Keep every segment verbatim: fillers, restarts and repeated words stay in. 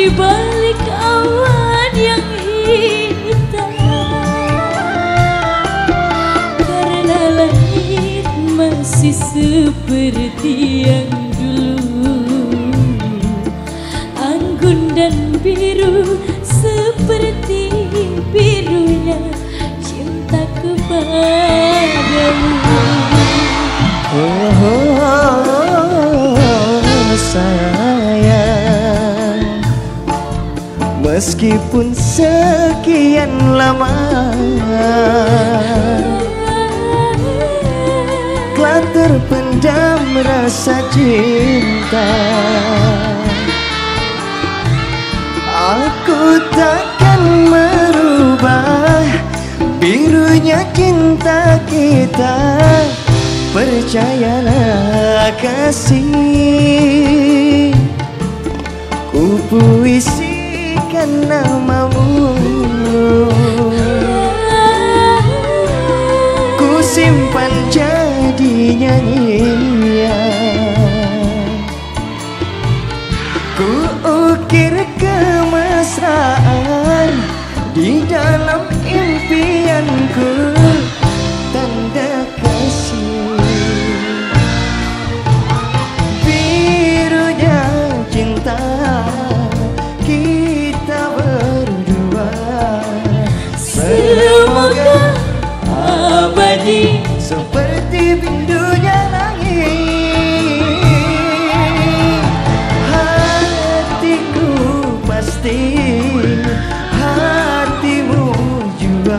di balik awan yang hitam. Karena langit masih seperti yang dulu, anggun dan biru seperti birunya cinta kepadamu. Oh, oh, oh, sayang, meskipun sekian lama telah terpendam rasa cinta, aku takkan merubah birunya cinta kita. Percayalah kasih, ku puisikan namamu, ku simpan jadi nyanyian, ku ukir kemesraan di dalam impianku. Tanda kasih, birunya cinta kita berdua, Semoga abadi seperti birunya langit. Hatiku pasti, hatimu juga.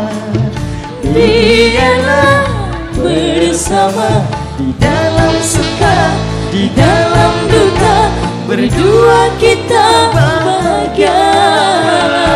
biarlah bersama di dalam suka, di dalam duka, berdua kita bahagia.